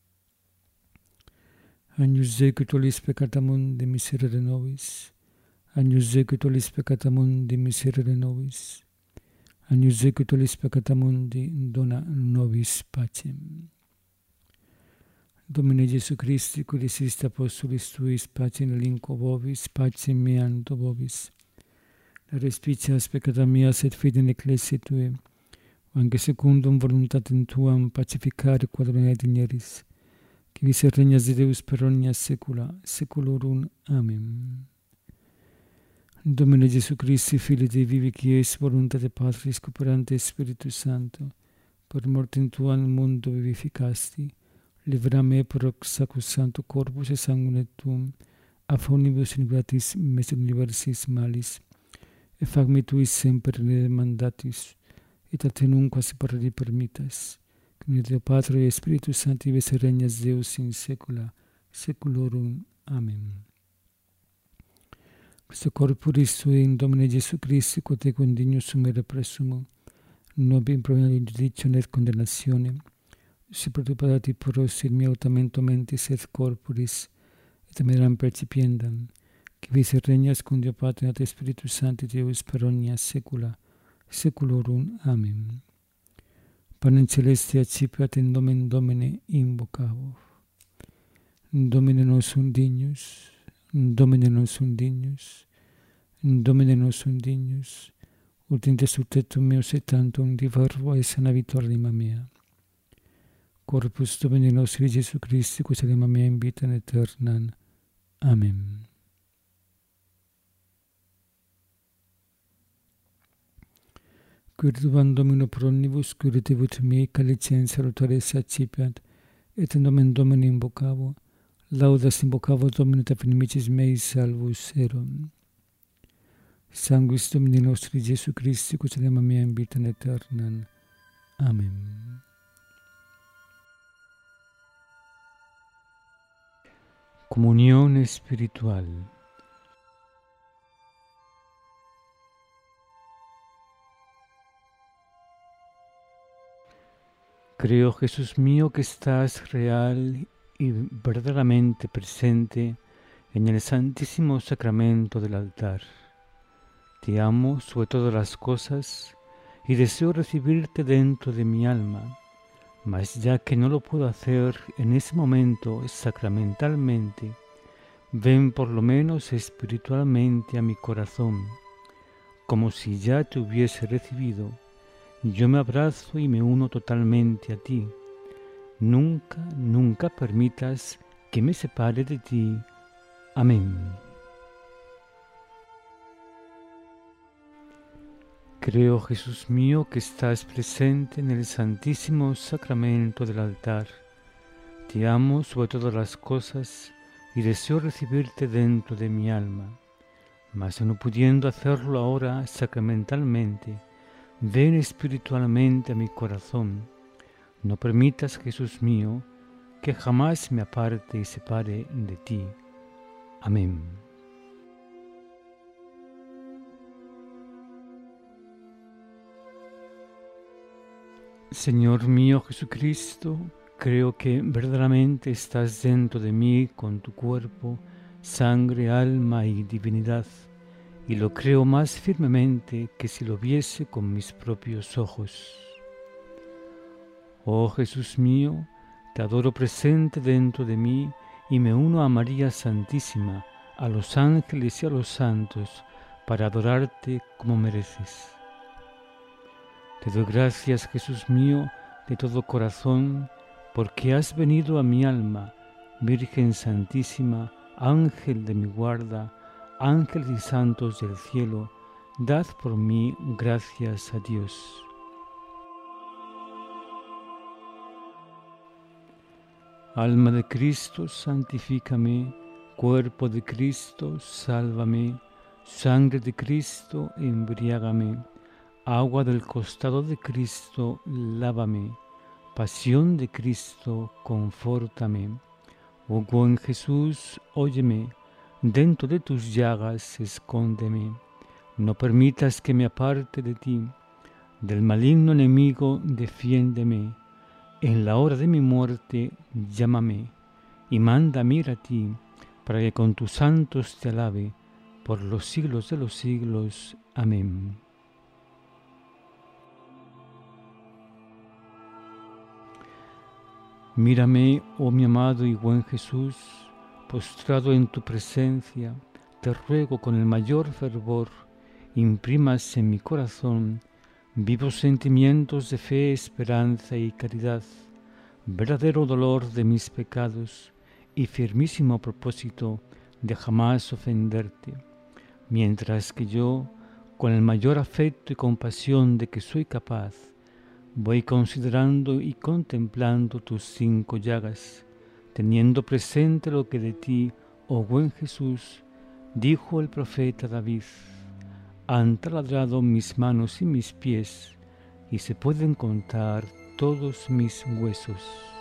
Agnus Dei qui tollis peccata mundi, miserere nobis. Agnus Dei qui tollis peccata mundi, miserere nobis. Agnus Dei qui tollis peccata mundi, dona nobis pacem. Domine Iesu Christi, qui diciste apostolis Tuis, pacem relinquo vobis, pacem meam do vobis. La respicias peccata meas et fide in ecclesiae Tuae, anche secundum voluntatem Tuam pacificare quadrone digneris, qui vis regnas de Deus per omnia saecula saeculorum. Amen. Domine Gesù Cristo, Figlio Dei vivi, chi es voluntate Patris, cooperante Spiritus Santo, per mortem tua al mundo vivificasti, libera me per sacrosancto corpus et sanguine tuum, a fonibus iniquitis mesis universis malis, et facmi tuis semper mandatis, et a te nunc quasi parri permittas, che Deo Patro e Spiritus Sancti ves regnas Deus in saecula saeculorum. Amen. Questo corporis tui in Domine Gesù Christi, quod ego indignus sumere presumo, nobis in provenienza di giudizio et condemnatione, si preoccupati pros in mia autamento mentis et corporis, et ameram percipiendam, qui vis regnas cum Deo Patri et Spiritus Sancti Deus per omnia saecula saeculorum. Amen. Panem celeste accipiat in nomen Domini invocavo. Domine nostrum dignus, Domine nostrum dignus, Domine nostrum dignus, ut in te subtetum meus et tantum diverbo et sana vitor anima mea. Corpus Domini nostri Gesù Christi, quos anima mea in vita aeternam. Amen. Quirituam Domino pro omnibus, quiritivit mei calicem salutaris accipiat, et in nomen Domini invocavo, laudas invocavo Domini et inimicis meis salvus erum. Sanguis Domini nostri Gesù Christi, quos anima mea in vita aeternam. Amen. Comunión espiritual. Creo, Jesús mío, que estás real y verdaderamente presente en el santísimo sacramento del altar. Te amo sobre todas las cosas y deseo recibirte dentro de mi alma, mas ya que no lo puedo hacer en ese momento sacramentalmente, ven por lo menos espiritualmente a mi corazón, como si ya te hubiese recibido. Yo me abrazo y me uno totalmente a ti. Nunca, nunca permitas que me separe de ti. Amén. Creo, Jesús mío, que estás presente en el santísimo sacramento del altar. Te amo sobre todas las cosas y deseo recibirte dentro de mi alma. Mas no pudiendo hacerlo ahora sacramentalmente, ven espiritualmente a mi corazón. No permitas, Jesús mío, que jamás me aparte y separe de ti. Amén. Señor mío Jesucristo, creo que verdaderamente estás dentro de mí con tu cuerpo, sangre, alma y divinidad, y lo creo más firmemente que si lo viese con mis propios ojos. Oh Jesús mío, te adoro presente dentro de mí y me uno a María Santísima, a los ángeles y a los santos, para adorarte como mereces. Te doy gracias, Jesús mío, de todo corazón, porque has venido a mi alma, Virgen Santísima, Ángel de mi guarda, ángeles y santos del cielo, dad por mí gracias a Dios. Alma de Cristo, santifícame, cuerpo de Cristo, sálvame, sangre de Cristo, embriágame, agua del costado de Cristo, lávame, pasión de Cristo, confórtame. Oh buen Jesús, óyeme, dentro de tus llagas escóndeme, no permitas que me aparte de ti, del maligno enemigo defiéndeme, en la hora de mi muerte llámame, y mándame ir a ti, para que con tus santos te alabe, por los siglos de los siglos. Amén. Mírame, oh mi amado y buen Jesús, postrado en tu presencia, te ruego con el mayor fervor, imprimas en mi corazón vivos sentimientos de fe, esperanza y caridad, verdadero dolor de mis pecados y firmísimo propósito de jamás ofenderte. mientras que yo, con el mayor afecto y compasión de que soy capaz, voy considerando y contemplando tus cinco llagas, teniendo presente lo que de ti, oh buen Jesús, dijo el profeta David: han taladrado mis manos y mis pies, y se pueden contar todos mis huesos.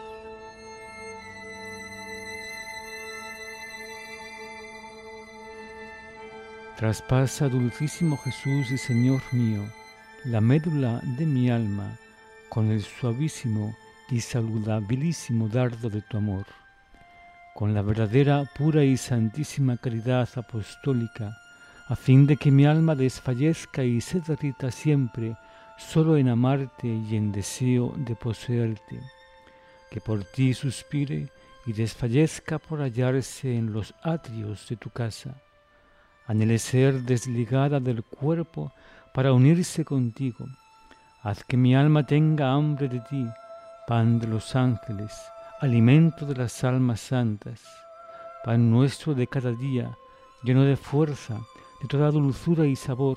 Traspasa, dulcísimo Jesús y Señor mío, la médula de mi alma con el suavísimo y saludabilísimo dardo de tu amor, con la verdadera, pura y santísima caridad apostólica, a fin de que mi alma desfallezca y se derrita siempre solo en amarte y en deseo de poseerte, que por ti suspire y desfallezca por hallarse en los atrios de tu casa. Anhele ser desligada del cuerpo para unirse contigo. Haz que mi alma tenga hambre de ti, pan de los ángeles, alimento de las almas santas, pan nuestro de cada día, lleno de fuerza, de toda dulzura y sabor,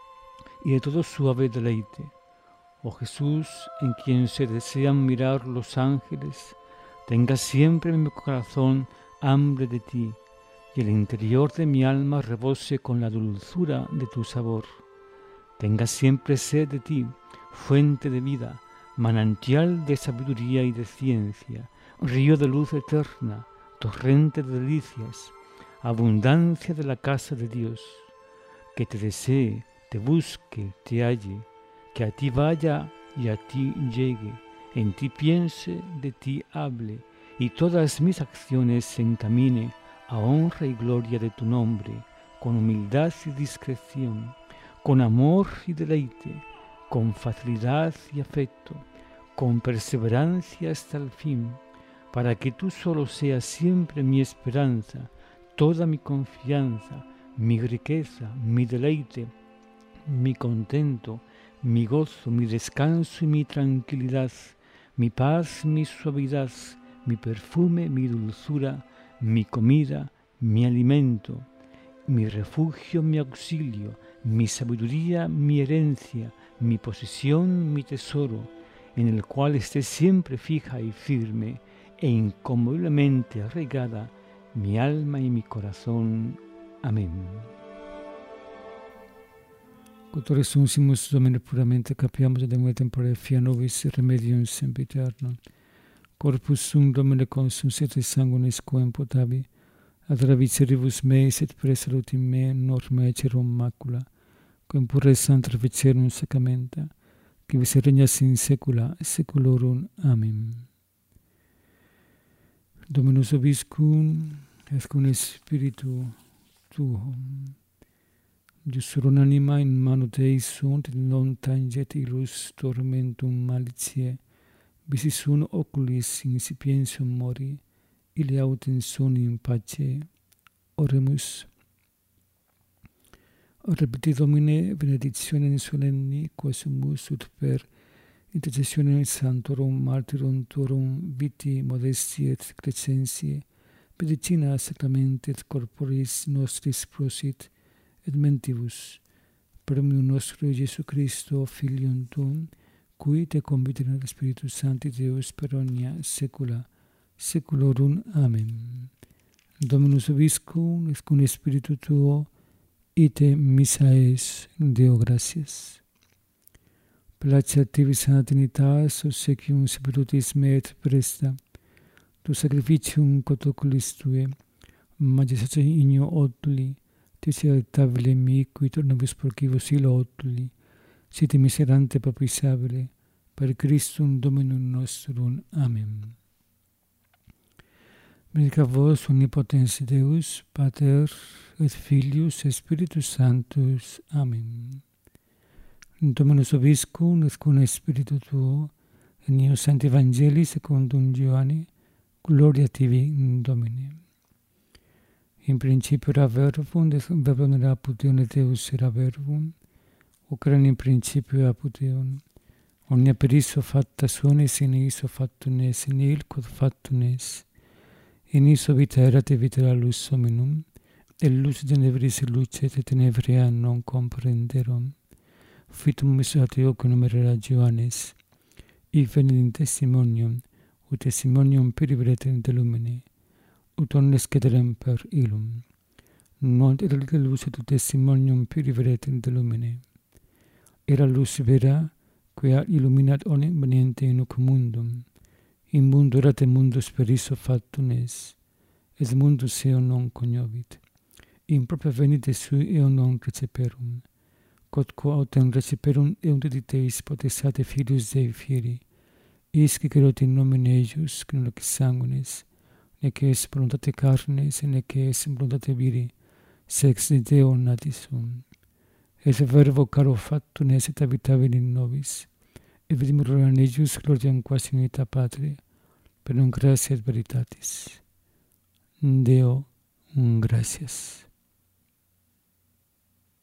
y de todo suave deleite. Oh Jesús, en quien se desean mirar los ángeles, tenga siempre en mi corazón hambre de ti, y el interior de mi alma rebose con la dulzura de tu sabor. Tenga siempre sed de ti, fuente de vida, manantial de sabiduría y de ciencia, río de luz eterna, torrente de delicias, abundancia de la casa de Dios. Que te desee, te busque, te halle, que a ti vaya y a ti llegue, en ti piense, de ti hable, y todas mis acciones se encamine a honra y gloria de tu nombre, con humildad y discreción, con amor y deleite, con facilidad y afecto, con perseverancia hasta el fin, para que tú solo seas siempre mi esperanza, toda mi confianza, mi riqueza, mi deleite, mi contento, mi gozo, mi descanso y mi tranquilidad, mi paz, mi suavidad, mi perfume, mi dulzura, mi comida, mi alimento, mi refugio, mi auxilio, mi sabiduría, mi herencia, mi posesión, mi tesoro, en el cual esté siempre fija y firme e inconmoviblemente arraigada mi alma y mi corazón. Amén. Cotore sunsimus Domine puramente capiamus et emue tempore fia nobis remedium sempiternum. Corpus sum Domine consum sete sanguinis quem potabi, ad ravicieribus meis et pre salutim me norma ecerum macula, quem pure santra vicerum sacramenta, qui vis regnas in saecula saeculorum. Amen. Dominus vobiscum, et cum spiritu tuum. Iussurum anima in manu Dei sunt, et non tanget illus tormentum malitiae, visi sunt oculis insipientium mori, ili autem soni in pace. Oremus. Repeti Domine benedictionem solemni, quesumus ut per intercessionem sanctorum martyrum tuorum viti modestie et crescentie, medicina sacramenti et corporis nostris prosit, et mentibus, per meum nostro Iesu Christo, Filium Tuum, cui te conviterat Spiritus Sancti Deus per omnia saecula saeculorum. Amen. Dominus vobiscum, et cum spiritu tuo, ite missa es. Deo gratias. Placet tibi Sancta Trinitas, obsequium spiritus me et presta, tu sacrificium quod oculis tue, majestate igno otuli, Tis acceptabile mi, qui tornabis procivos ilo otuli, site miserante papisabile, per Christum Dominum nostrum. Amen. Benedicat vos omnipotens Deus, Pater et Filius et Spiritus Sanctus. Amen. Dominus vobiscum, et cum spiritu tuo, in eo Sancti Evangelii secundum Ioanne, gloria tibi, Domine. In principio era verbum, et verbum era apud Deum, et Deus era verbum, hoc erat in principio apud Deum. Omnia per issue facta sunt, et in issue factum est, in il quod factum est. In issue vita erat, et vita era lux hominum, e luz tenebris luce te tenebrea non comprenderum. Fitum misatio numerera Johannes, iven in testimonium, ut testimonium peribret de lumine, ut omnes cederem per illum. Non era la luz et testimonium peribret de lumine. Era luz vera, quia illuminat omnem veniente in hoc mundum. In mundo erat mundus per iso factum es, et mundus eo non cognovit. In propria venite sui eo non receperum. Quodquo autem receperum eunt editeis potestate filius Dei fieri, isque querot in nomine eius, nec sanguinis, nec es voluntate carnes, nec es voluntate viri, sex de Deo natis sum. Et verbo caro factum es et habitavit in nobis, et vidimur in eius gloriam quasi unita Patria, per non gratia et veritatis. Deo, gracias.